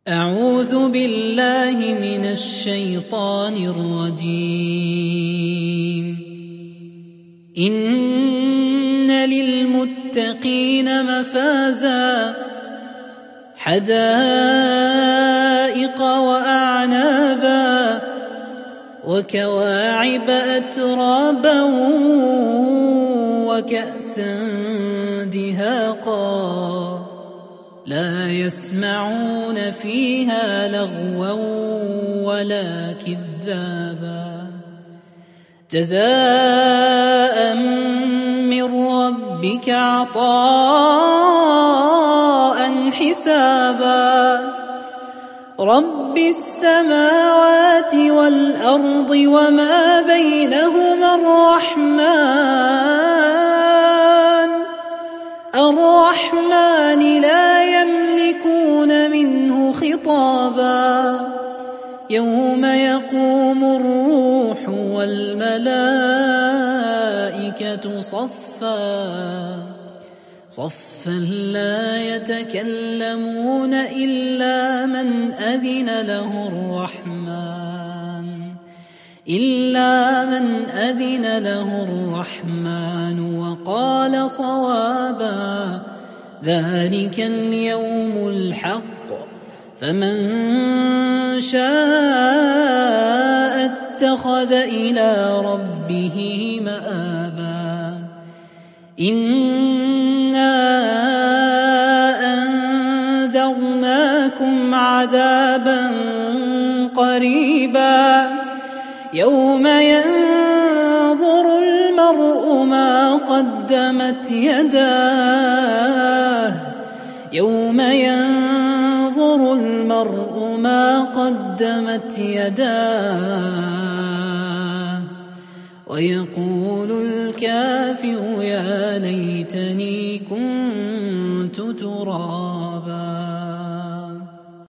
أعوذ بالله من الشيطان الرجيم. إن للمتقين مفازا حدائق وأعنابا وكواعب أترابا وكأسا دهاقا لا يسمعون فيها لغوا ولا كذابا جزاء من ربك عطاء حسابا رب السماوات والأرض وما بينهما الرحمن لا يملكون منه خطابا يوم يقوم الروح والملائكة صفا لا يتكلمون إلا من أذن له الرحمن وقال صوابا ذلك اليوم الحق فمن شاء اتخذ إلى ربه مآبا إنا أنذرناكم عذابا قريبا يوم ينظر المرء ما قدمت يداه ويقول الكافر يا ليتني كنت ترابا.